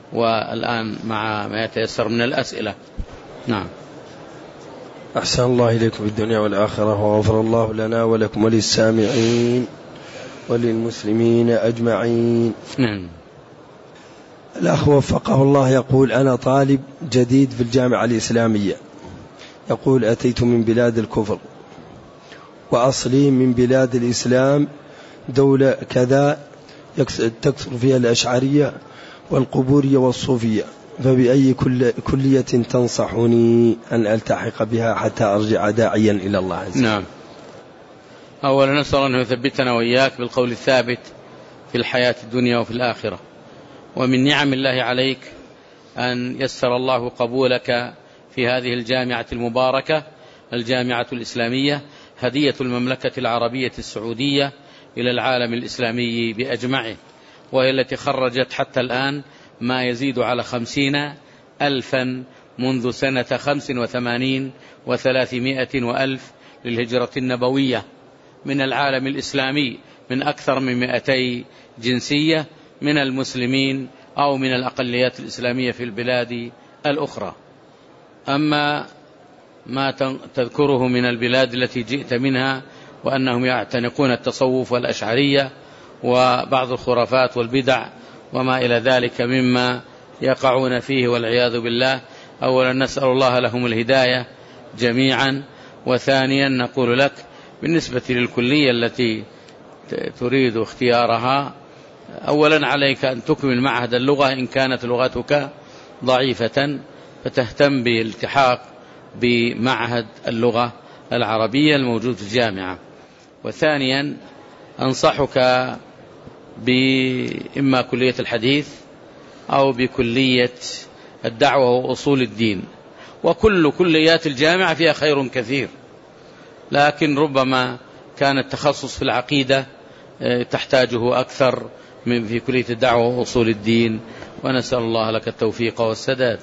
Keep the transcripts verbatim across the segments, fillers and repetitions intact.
والآن مع ما يتيسر من الأسئلة. نعم. أحسن الله إليكم في الدنيا والآخرة، وغفر الله لنا ولكم وللسامعين وللمسلمين أجمعين. نعم. الأخ وفقه الله يقول: أنا طالب جديد في الجامعة الإسلامية، يقول: أتيت من بلاد الكفر وأصلي من بلاد الإسلام، دولة كذا تكثر فيها الأشعرية والقبورية والصوفية، فبأي كلية تنصحني أن ألتحق بها حتى أرجع داعيا إلى الله عز وجل؟ نعم. أولا نسأل أن يثبتنا وإياك بالقول الثابت في الحياة الدنيا وفي الآخرة. ومن نعم الله عليك أن يسر الله قبولك في هذه الجامعة المباركة، الجامعة الإسلامية، هدية المملكة العربية السعودية إلى العالم الإسلامي بأجمعه، وهي التي خرجت حتى الآن ما يزيد على خمسين ألفا منذ سنة خمس وثمانين وثلاثمائة وألف للهجرة النبوية من العالم الإسلامي، من أكثر من مئتي جنسية من المسلمين أو من الأقليات الإسلامية في البلاد الأخرى. أما ما تذكره من البلاد التي جئت منها وأنهم يعتنقون التصوف والأشعرية وبعض الخرافات والبدع وما إلى ذلك مما يقعون فيه والعياذ بالله، أولا نسأل الله لهم الهداية جميعا، وثانيا نقول لك بالنسبة للكلية التي تريد اختيارها، أولا عليك أن تكمل معهد اللغة إن كانت لغتك ضعيفة، فتهتم بالالتحاق بمعهد اللغة العربية الموجود في الجامعة. وثانيا أنصحك بإما كلية الحديث أو بكلية الدعوة وأصول الدين، وكل كليات الجامعة فيها خير كثير، لكن ربما كان التخصص في العقيدة تحتاجه أكثر من في كلية الدعوة وأصول الدين، ونسأل الله لك التوفيق والسداد.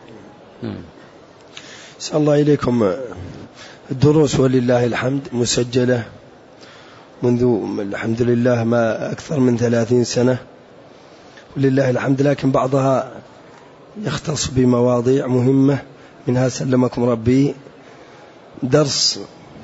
أسأل الله إليكم. الدروس ولله الحمد مسجلة منذ الحمد لله ما أكثر من ثلاثين سنة ولله الحمد، لكن بعضها يختص بمواضيع مهمة، منها سلمكم ربي درس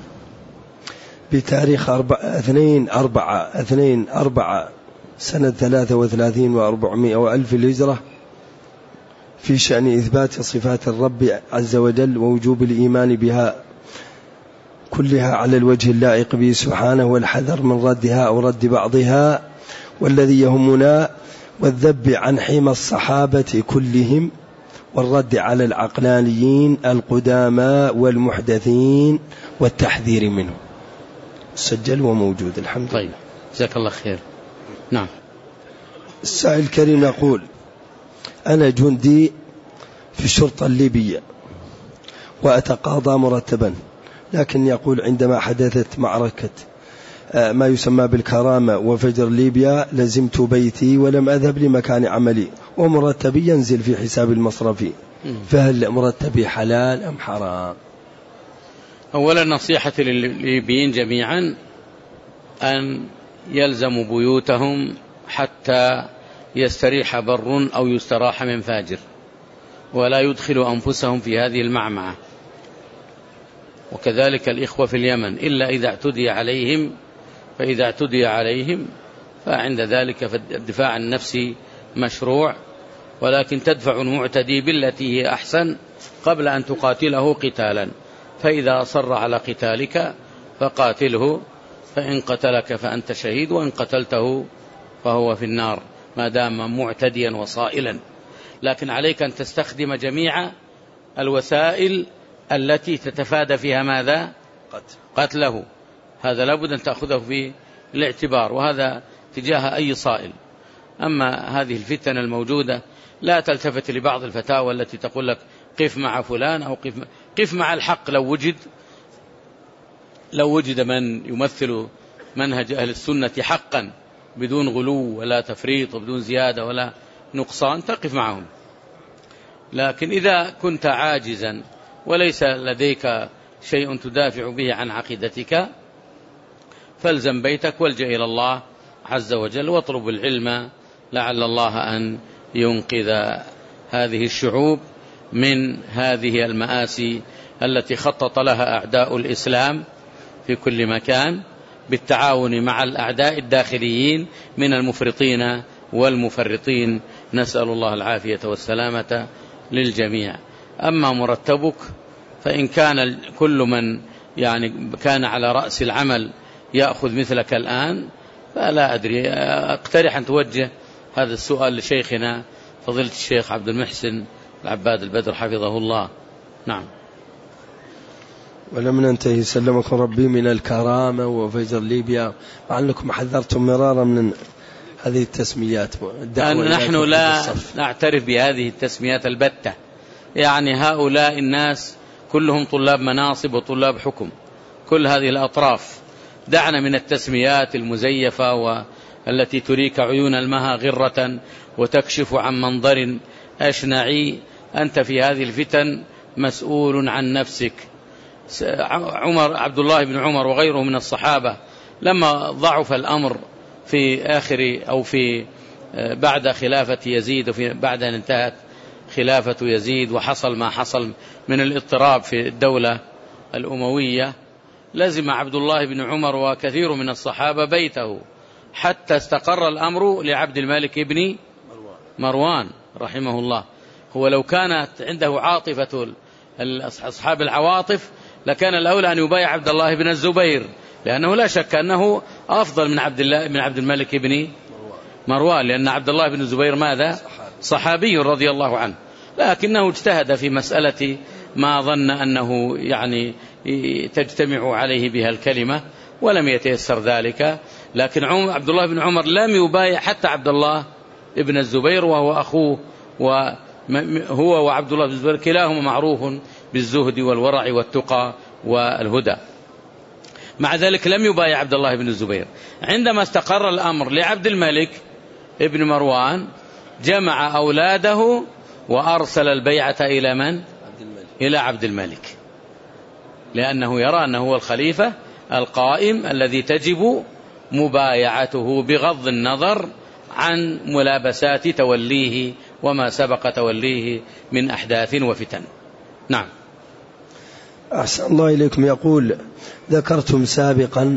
بتاريخ اثنين أربعة اثنين أربعة سنة ثلاثة وثلاثين وأربعمائة وألف الهجرة في شأن إثبات صفات الرب عز وجل ووجوب الإيمان بها كلها على الوجه اللائق به سبحانه، والحذر من ردها أو رد بعضها، والذي يهمنا والذب عن حمى الصحابة كلهم، والرد على العقلانيين القدامى والمحدثين، والتحذير منه. سجل وموجود الحمد لله. طيب جزاك الله خير. نعم. السائل الكريم يقول: أنا جندي في الشرطة الليبية وأتقاضى مرتبا، لكن يقول عندما حدثت معركة ما يسمى بالكرامة وفجر ليبيا لزمت بيتي ولم أذهب لمكان عملي، ومرتبي ينزل في حساب المصرفي، فهل مرتبي حلال أم حرام؟ أولا نصيحة للليبيين جميعا أن يلزموا بيوتهم حتى يستريح بر أو يستراح من فاجر، ولا يدخلوا أنفسهم في هذه المعمعة. وكذلك الإخوة في اليمن، إلا إذا اعتدي عليهم، فإذا اعتدي عليهم فعند ذلك فالدفاع النفسي مشروع، ولكن تدفع المعتدي بالتي هي أحسن قبل أن تقاتله قتالا، فإذا أصر على قتالك فقاتله، فإن قتلك فأنت شهيد، وإن قتلته فهو في النار ما دام معتديا وصائلا. لكن عليك أن تستخدم جميع الوسائل التي تتفادى فيها ماذا؟ قتله. هذا لابد أن تأخذه في الاعتبار، وهذا تجاه أي صائل. أما هذه الفتن الموجودة لا تلتفت لبعض الفتاوى التي تقول لك قف مع فلان أو قف, قف مع الحق. لو وجد لو وجد من يمثل منهج أهل السنة حقا بدون غلو ولا تفريط وبدون زيادة ولا نقصان تقف معهم. لكن إذا كنت عاجزا وليس لديك شيء تدافع به عن عقيدتك فالزم بيتك والجأ إلى الله عز وجل واطلب العلم لعل الله أن ينقذ هذه الشعوب من هذه المآسي التي خطط لها أعداء الإسلام في كل مكان بالتعاون مع الأعداء الداخليين من المفرطين والمفرطين، نسأل الله العافية والسلامة للجميع. أما مرتبك فإن كان كل من يعني كان على رأس العمل يأخذ مثلك الآن فلا أدري، أقترح أن توجه هذا السؤال لشيخنا فضيلة الشيخ عبد المحسن العباد البدر حفظه الله. نعم. ولم ننتهي سلمكم ربي من الكرامة وفجر ليبيا، مع أنكم حذرتم مرارا من هذه التسميات. نحن لا نعترف بهذه التسميات البتة، يعني هؤلاء الناس كلهم طلاب مناصب وطلاب حكم، كل هذه الأطراف. دعنا من التسميات المزيفة والتي تريك عيون المها غرة وتكشف عن منظر أشنعي. أنت في هذه الفتن مسؤول عن نفسك. عمر عبد الله بن عمر وغيره من الصحابة لما ضعف الأمر في آخر أو في بعد خلافة يزيد وفي بعد أن انتهت خلافة يزيد وحصل ما حصل من الاضطراب في الدولة الأموية، لزم عبد الله بن عمر وكثير من الصحابة بيته حتى استقر الأمر لعبد الملك بن مروان رحمه الله. هو لو كانت عنده عاطفة أصحاب العواطف لكان الأولى أن يبايع عبد الله بن الزبير، لأنه لا شك أنه أفضل من عبد الله من عبد الملك بن مروان، لأن عبد الله بن الزبير ماذا؟ صحابي رضي الله عنه، لكنه اجتهد في مسألة ما ظن أنه يعني تجتمع عليه بها الكلمة ولم يتيسر ذلك. لكن عبد الله بن عمر لم يبايع حتى عبد الله بن الزبير وهو أخوه، وهو وعبد الله بن الزبير كلاهما معروف بالزهد والورع والتقى والهدى. مع ذلك لم يبايع عبد الله بن الزبير. عندما استقر الأمر لعبد الملك ابن مروان جمع أولاده وأرسل البيعة إلى من؟ إلى عبد الملك، لأنه يرى أنه هو الخليفة القائم الذي تجب مبايعته بغض النظر عن ملابسات توليه وما سبق توليه من أحداث وفتن. نعم. أحسن الله إليكم. يقول: ذكرتم سابقا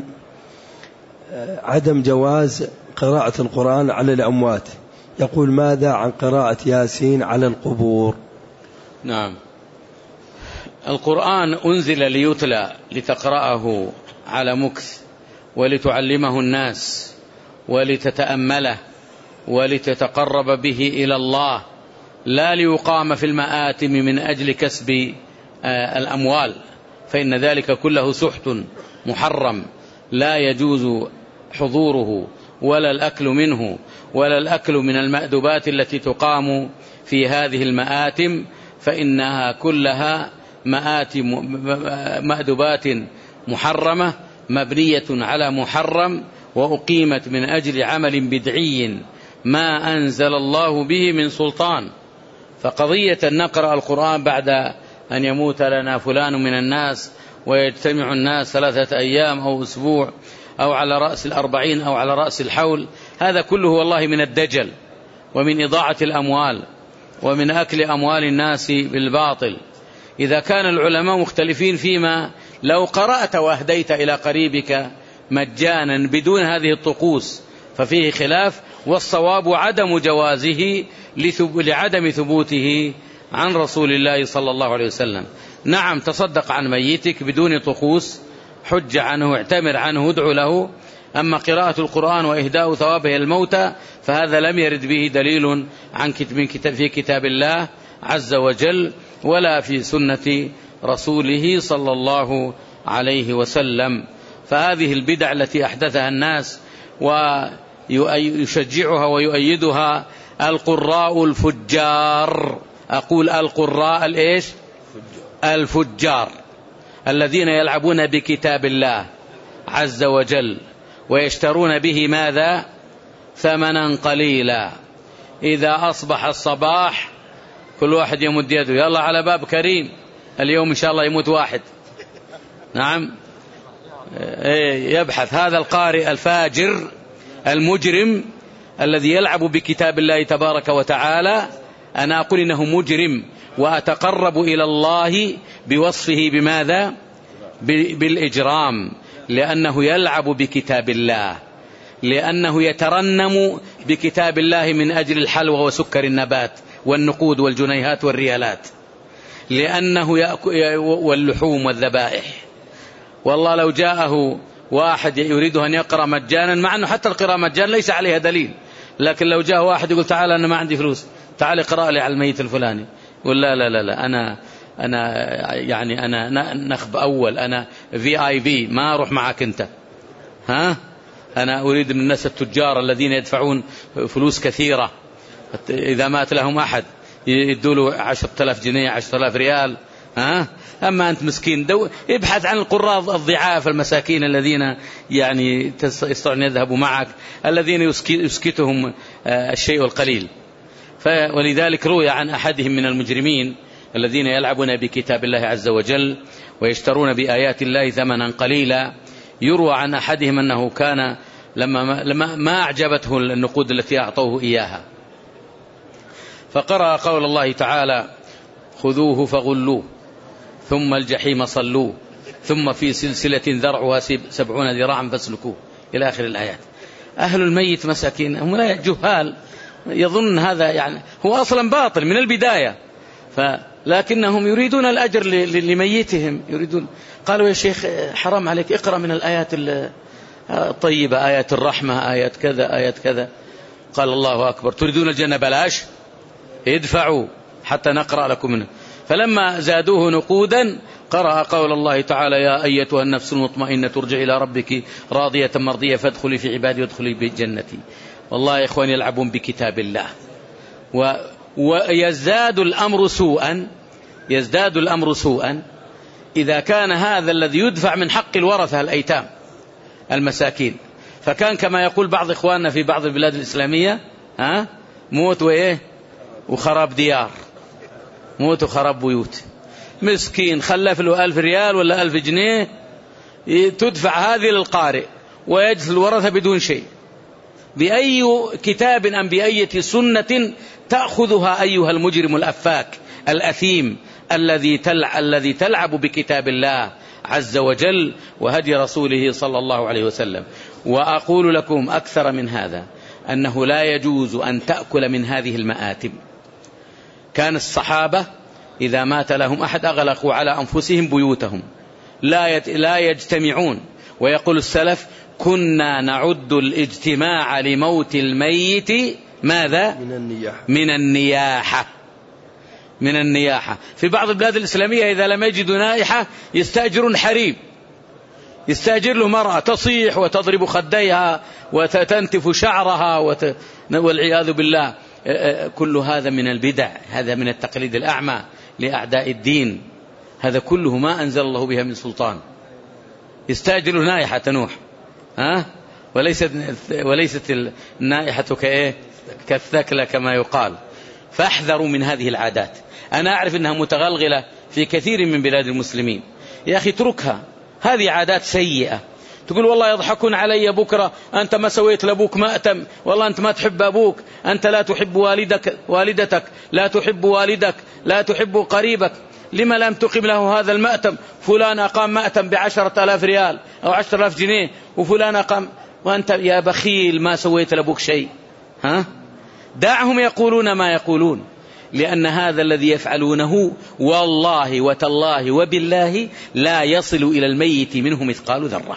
عدم جواز قراءة القرآن على الأموات، يقول: ماذا عن قراءة ياسين على القبور؟ نعم، القرآن أنزل ليتلى لتقرأه على مكث ولتعلمه الناس ولتتأمله ولتتقرب به إلى الله، لا ليقام في المآتم من أجل كسب الأموال، فإن ذلك كله سحت محرم لا يجوز حضوره ولا الأكل منه ولا الأكل من المأدبات التي تقام في هذه المآتم، فإنها كلها مآتم مأدبات محرمة مبنية على محرم وأقيمت من أجل عمل بدعي ما أنزل الله به من سلطان. فقضية أن نقرأ القرآن بعد أن يموت لنا فلان من الناس ويجتمع الناس ثلاثة أيام أو أسبوع أو على رأس الأربعين أو على رأس الحول، هذا كله والله من الدجل ومن إضاعة الأموال ومن أكل أموال الناس بالباطل. إذا كان العلماء مختلفين فيما لو قرأت وأهديت إلى قريبك مجانا بدون هذه الطقوس ففيه خلاف، والصواب عدم جوازه لعدم ثبوته عن رسول الله صلى الله عليه وسلم. نعم، تصدق عن ميتك بدون طقوس، حج عنه، اعتمر عنه، ادعو له. أما قراءة القرآن وإهداء ثوابه الموتى فهذا لم يرد به دليل عن من كتاب في كتاب الله عز وجل ولا في سنة رسوله صلى الله عليه وسلم. فهذه البدع التي أحدثها الناس ويشجعها ويؤيدها القراء الفجار، أقول القراء الإيش؟ الفجار الذين يلعبون بكتاب الله عز وجل ويشترون به ماذا؟ ثمنا قليلا. إذا أصبح الصباح كل واحد يمد يده، يلا على باب كريم، اليوم إن شاء الله يموت واحد. نعم، يبحث هذا القارئ الفاجر المجرم الذي يلعب بكتاب الله تبارك وتعالى أنا أقول إنه مجرم، وأتقرب إلى الله بوصفه بماذا؟ بالإجرام، لأنه يلعب بكتاب الله، لأنه يترنم بكتاب الله من أجل الحلوى وسكر النبات والنقود والجنيهات والريالات، لأنه يأكل واللحوم والذبائح. والله لو جاءه واحد يريد أن يقرأ مجانا، مع أنه حتى القراءة مجانا ليس عليها دليل، لكن لو جاء واحد يقول تعال أنا ما عندي فلوس، تعال اقرأ لي على الميت الفلاني، يقول لا لا لا لا أنا أنا يعني أنا نخب أول، أنا في آي بي، ما أروح معك أنت، ها أنا أريد من الناس التجار الذين يدفعون فلوس كثيرة، إذا مات لهم أحد يدوا له عشرة آلاف جنيه، عشرة آلاف ريال، ها أما أنت مسكين دو ابحث عن القراء الضعاف المساكين الذين يعني يستطيعون يذهبوا معك، الذين يسكتهم الشيء القليل. ولذلك روي عن أحدهم من المجرمين الذين يلعبون بكتاب الله عز وجل ويشترون بآيات الله ثمنا قليلا، يروى عن أحدهم أنه كان لما, لما ما أعجبته النقود التي أعطوه إياها، فقرأ قول الله تعالى خذوه فغلوه ثم الجحيم صلوه ثم في سلسلة ذرعها سبعون ذراعا فاسلكوه إلى آخر الآيات. أهل الميت مساكين هم لا جهال، يظن هذا يعني هو أصلا باطل من البداية، لكنهم يريدون الأجر لميتهم، يريدون. قالوا يا شيخ حرام عليك، اقرأ من الآيات الطيبة، آيات الرحمة، آيات كذا آيات كذا. قال الله أكبر، تريدون الجنة بلاش؟ ادفعوا حتى نقرأ لكم منه. فلما زادوه نقودا قرأ قول الله تعالى يا أيتها النفس المطمئنة ترجع إلى ربك راضية مرضية فادخلي في عبادي وادخلي بجنتي. والله يا إخواني يلعبون بكتاب الله، و ويزداد الأمر سوءا، يزداد الأمر سوءا إذا كان هذا الذي يدفع من حق الورثة الأيتام المساكين، فكان كما يقول بعض إخواننا في بعض البلاد الإسلامية ها موت وإيه وخراب ديار، موت وخراب بيوت. مسكين خلف له ألف ريال ولا ألف جنيه تدفع هذه للقارئ ويجلس الورثة بدون شيء. بأي كتاب أم بأي سنة تأخذها أيها المجرم الأفاك الأثيم الذي تلع الذي تلعب بكتاب الله عز وجل وهدي رسوله صلى الله عليه وسلم. وأقول لكم أكثر من هذا، أنه لا يجوز أن تأكل من هذه المآتم. كان الصحابة إذا مات لهم أحد أغلقوا على أنفسهم بيوتهم، لا لا يجتمعون. ويقول السلف كنا نعد الاجتماع لموت الميت ماذا؟ من النياحة. من النياحة من النياحة. في بعض البلاد الإسلامية إذا لم يجدوا نائحة يستأجرون حريم، يستأجر له مرأة تصيح وتضرب خديها وتنتف شعرها وت... والعياذ بالله. كل هذا من البدع، هذا من التقليد الأعمى لأعداء الدين، هذا كله ما أنزل الله بها من سلطان. يستأجر نائحة تنوح، ها؟ وليست وليست النائحة كإيه؟ كالثكلة كما يقال. فاحذروا من هذه العادات. أنا أعرف أنها متغلغلة في كثير من بلاد المسلمين، يا أخي اتركها، هذه عادات سيئة. تقول والله يضحكون علي بكرة، أنت ما سويت لأبوك مأتم، والله أنت ما تحب أبوك، أنت لا تحب والدك والدتك، لا تحب والدك، لا تحب قريبك، لما لم تقم له هذا المأتم؟ فلان أقام مأتم بعشرة آلاف ريال أو عشرة آلاف جنيه، وفلان أقام، وأنت يا بخيل ما سويت لأبوك شيء. ها؟ دعهم يقولون ما يقولون، لأن هذا الذي يفعلونه والله وتالله وبالله لا يصل إلى الميت منه مثقال ذرة،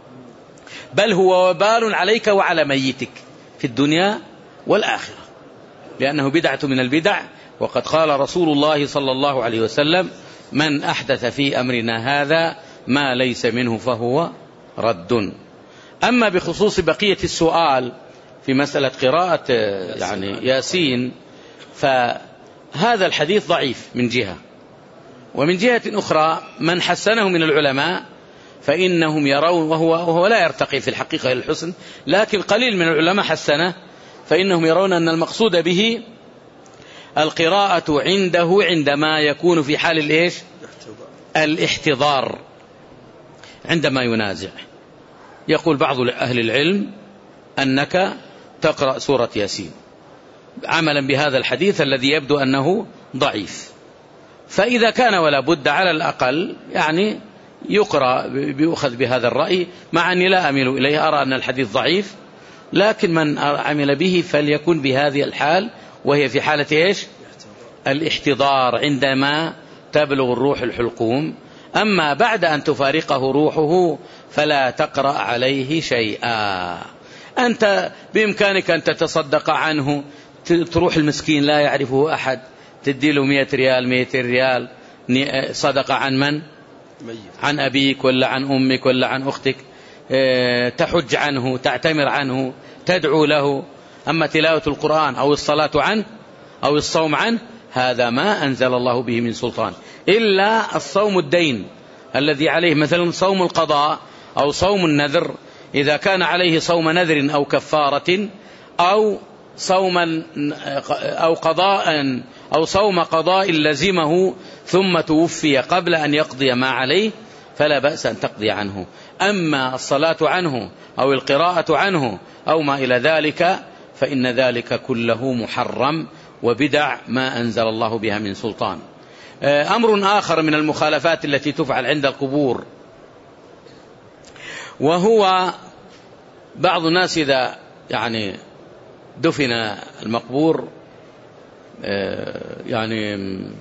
بل هو وبال عليك وعلى ميتك في الدنيا والآخرة، لأنه بدعة من البدع. وقد قال رسول الله صلى الله عليه وسلم من أحدث في أمرنا هذا ما ليس منه فهو رد. أما بخصوص بقية السؤال في مسألة قراءة يعني ياسين، فهذا الحديث ضعيف من جهة، ومن جهة أخرى من حسنه من العلماء فإنهم يرون، وهو, وهو لا يرتقي في الحقيقة إلى الحسن، لكن قليل من العلماء حسنه، فإنهم يرون أن المقصود به القراءة عنده عندما يكون في حال الإيش؟ الاحتضار، عندما ينازع. يقول بعض أهل العلم أنك تقرأ سورة ياسين، عملا بهذا الحديث الذي يبدو أنه ضعيف. فإذا كان ولا بد على الأقل يعني يقرأ بيؤخذ بهذا الرأي، مع أني لا أميل إليه، أرى أن الحديث ضعيف، لكن من عمل به فليكن بهذه الحال، وهي في حالة إيش؟ الاحتضار عندما تبلغ الروح الحلقوم. أما بعد أن تفارقه روحه فلا تقرأ عليه شيئا. أنت بإمكانك أن تتصدق عنه، تروح المسكين لا يعرفه أحد، تديله مئة ريال مئتين ريال صدقة. عن من؟ عن أبيك ولا عن أمك ولا عن أختك، تحج عنه، تعتمر عنه، تدعو له. أما تلاوة القرآن أو الصلاة عنه أو الصوم عنه هذا ما أنزل الله به من سلطان، إلا الصوم الدين الذي عليه، مثلا صوم القضاء أو صوم النذر، إذا كان عليه صوم نذر أو كفارة أو صوما أو قضاء أو صوم قضاء لزمه ثم توفي قبل أن يقضي ما عليه فلا بأس أن تقضي عنه. أما الصلاة عنه أو القراءة عنه أو ما إلى ذلك فإن ذلك كله محرم وبدع ما أنزل الله بها من سلطان. أمر آخر من المخالفات التي تفعل عند القبور، وهو بعض الناس إذا يعني دفن المقبور يعني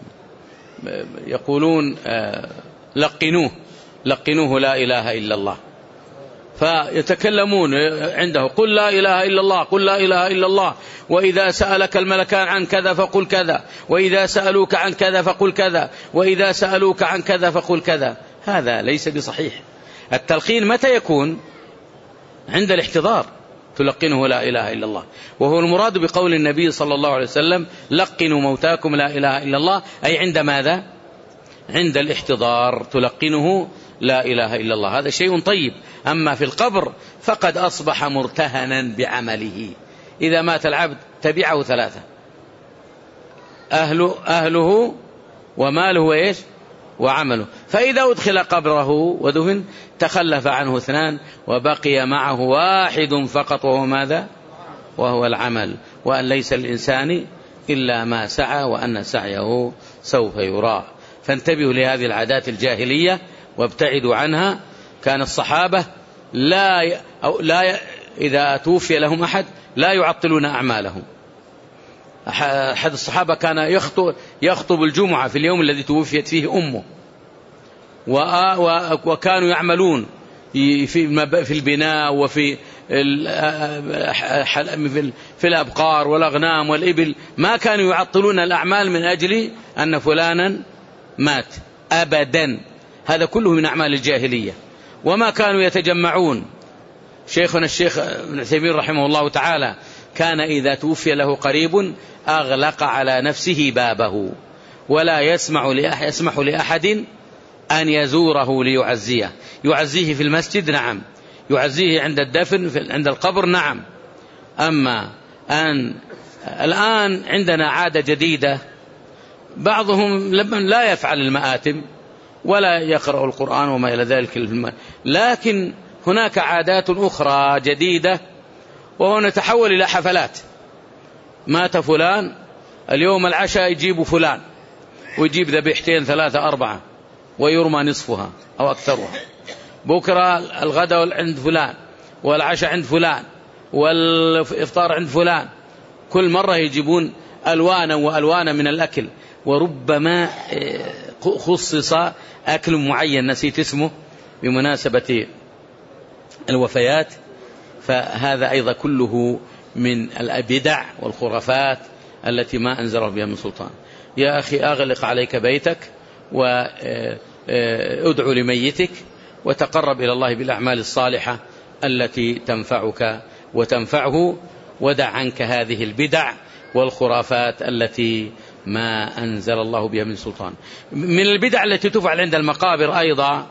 يقولون لقنوه لقنوه لا إله إلا الله، فيتكلمون عنده قل لا إله إلا الله، قل لا إله إلا الله، وإذا سألك الملكان عن كذا فقل كذا، وإذا سألوك عن كذا فقل كذا، وإذا سألوك عن كذا فقل كذا. هذا ليس بصحيح. التلقين متى يكون؟ عند الاحتضار، تلقنه لا إله إلا الله، وهو المراد بقول النبي صلى الله عليه وسلم لقنوا موتاكم لا إله إلا الله، أي عند ماذا؟ عند الاحتضار تلقنه لا إله إلا الله. هذا شيء طيب. أما في القبر فقد أصبح مرتهنا بعمله. إذا مات العبد تبعه ثلاثة: أهله, أهله وماله إيش؟ وعمله. فإذا أدخل قبره ودفن تخلف عنه اثنان وبقي معه واحد فقط، وهو ماذا؟ وهو العمل، وأن ليس الإنسان إلا ما سعى وأن سعيه سوف يرى. فانتبهوا لهذه العادات الجاهلية وابتعدوا عنها. كان الصحابة لا ي... أو لا ي... إذا توفي لهم أحد لا يعطلون أعمالهم. أحد الصحابة كان يخطب, يخطب الجمعة في اليوم الذي توفيت فيه أمه، و... و... وكانوا يعملون في البناء وفي في الأبقار والأغنام والإبل، ما كانوا يعطلون الأعمال من أجل أن فلانا مات أبدا. هذا كله من أعمال الجاهلية. وما كانوا يتجمعون. شيخنا الشيخ ابن عثيمين رحمه الله تعالى كان إذا توفي له قريب أغلق على نفسه بابه ولا يسمع لأحد يسمح لأحد أن يزوره ليعزيه. يعزيه في المسجد نعم، يعزيه عند الدفن عند القبر نعم. أما أن الآن عندنا عادة جديدة، بعضهم لا يفعل المآتم ولا يقرأ القرآن وما إلى ذلك، لكن هناك عادات أخرى جديدة، وهو نتحول إلى حفلات. مات فلان، اليوم العشاء يجيب فلان ويجيب ذبيحتين ثلاثة أربعة ويرمى نصفها أو أكثرها. بكرة الغداء عند فلان والعشاء عند فلان والإفطار عند فلان. كل مرة يجيبون ألوانا وألوانا من الأكل، وربما خصص أكل معين نسيت اسمه بمناسبة الوفيات. فهذا أيضا كله من البدع والخرافات التي ما أنزل بها من سلطان. يا أخي أغلق عليك بيتك وادعو لميتك وتقرب إلى الله بالأعمال الصالحة التي تنفعك وتنفعه، ودع عنك هذه البدع والخرافات التي ما أنزل الله بها من سلطان. من البدع التي تفعل عند المقابر أيضا،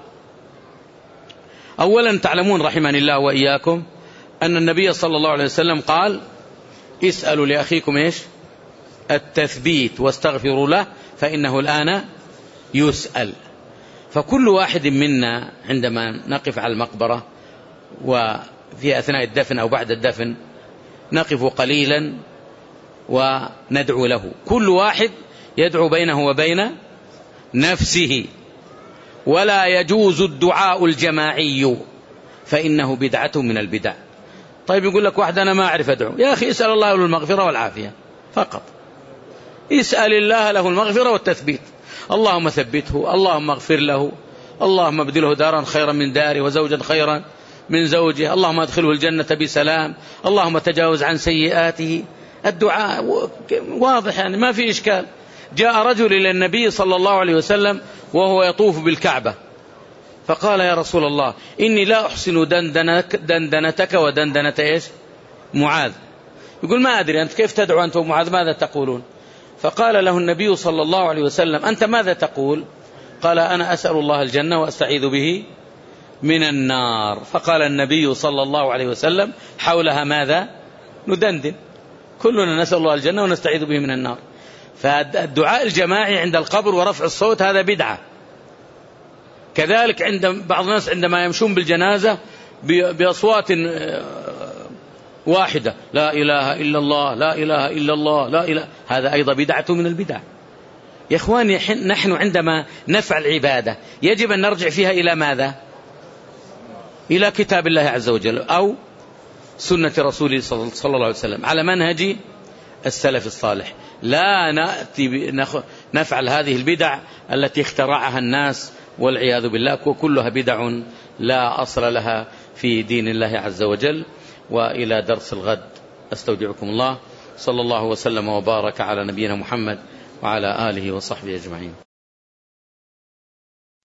أولا تعلمون رحمني الله وإياكم أن النبي صلى الله عليه وسلم قال اسألوا لأخيكم إيش؟ التثبيت واستغفروا له فإنه الآن يسأل. فكل واحد منا عندما نقف على المقبرة وفي أثناء الدفن أو بعد الدفن نقف قليلا وندعو له. كل واحد يدعو بينه وبين نفسه، ولا يجوز الدعاء الجماعي فإنه بدعة من البدع. طيب يقول لك واحد أنا ما أعرف أدعو، يا أخي اسأل الله له المغفرة والعافية فقط، اسأل الله له المغفرة والتثبيت، اللهم ثبته، اللهم اغفر له، اللهم ابدله دارا خيرا من داره وزوجا خيرا من زوجه، اللهم ادخله الجنة بسلام، اللهم تجاوز عن سيئاته. الدعاء واضح يعني ما في إشكال. جاء رجل إلى النبي صلى الله عليه وسلم وهو يطوف بالكعبة فقال يا رسول الله إني لا أحسن دندنك دندنتك ودندنة إيش معاذ. يقول ما أدري أنت كيف تدعو أنت ومعاذ ماذا تقولون؟ فقال له النبي صلى الله عليه وسلم أنت ماذا تقول؟ قال أنا أسأل الله الجنة وأستعيذ به من النار. فقال النبي صلى الله عليه وسلم حولها ماذا ندندن، كلنا نسأل الله الجنة ونستعيذ به من النار. فالدعاء الجماعي عند القبر ورفع الصوت هذا بدعة. كذلك عند بعض الناس عندما يمشون بالجنازة بأصوات واحدة، لا إله إلا الله لا إله إلا الله لا إله، هذا أيضا بدعة من البدع. يا إخواني نحن عندما نفعل عبادة يجب أن نرجع فيها إلى ماذا؟ إلى كتاب الله عز وجل أو سنة رسوله صلى الله عليه وسلم على منهج السلف الصالح. لا نأتي نفعل هذه البدع التي اخترعها الناس والعياذ بالله، وكلها بدع لا أصل لها في دين الله عز وجل. وإلى درس الغد أستودعكم الله، صلى الله وسلم وبارك على نبينا محمد وعلى آله وصحبه أجمعين.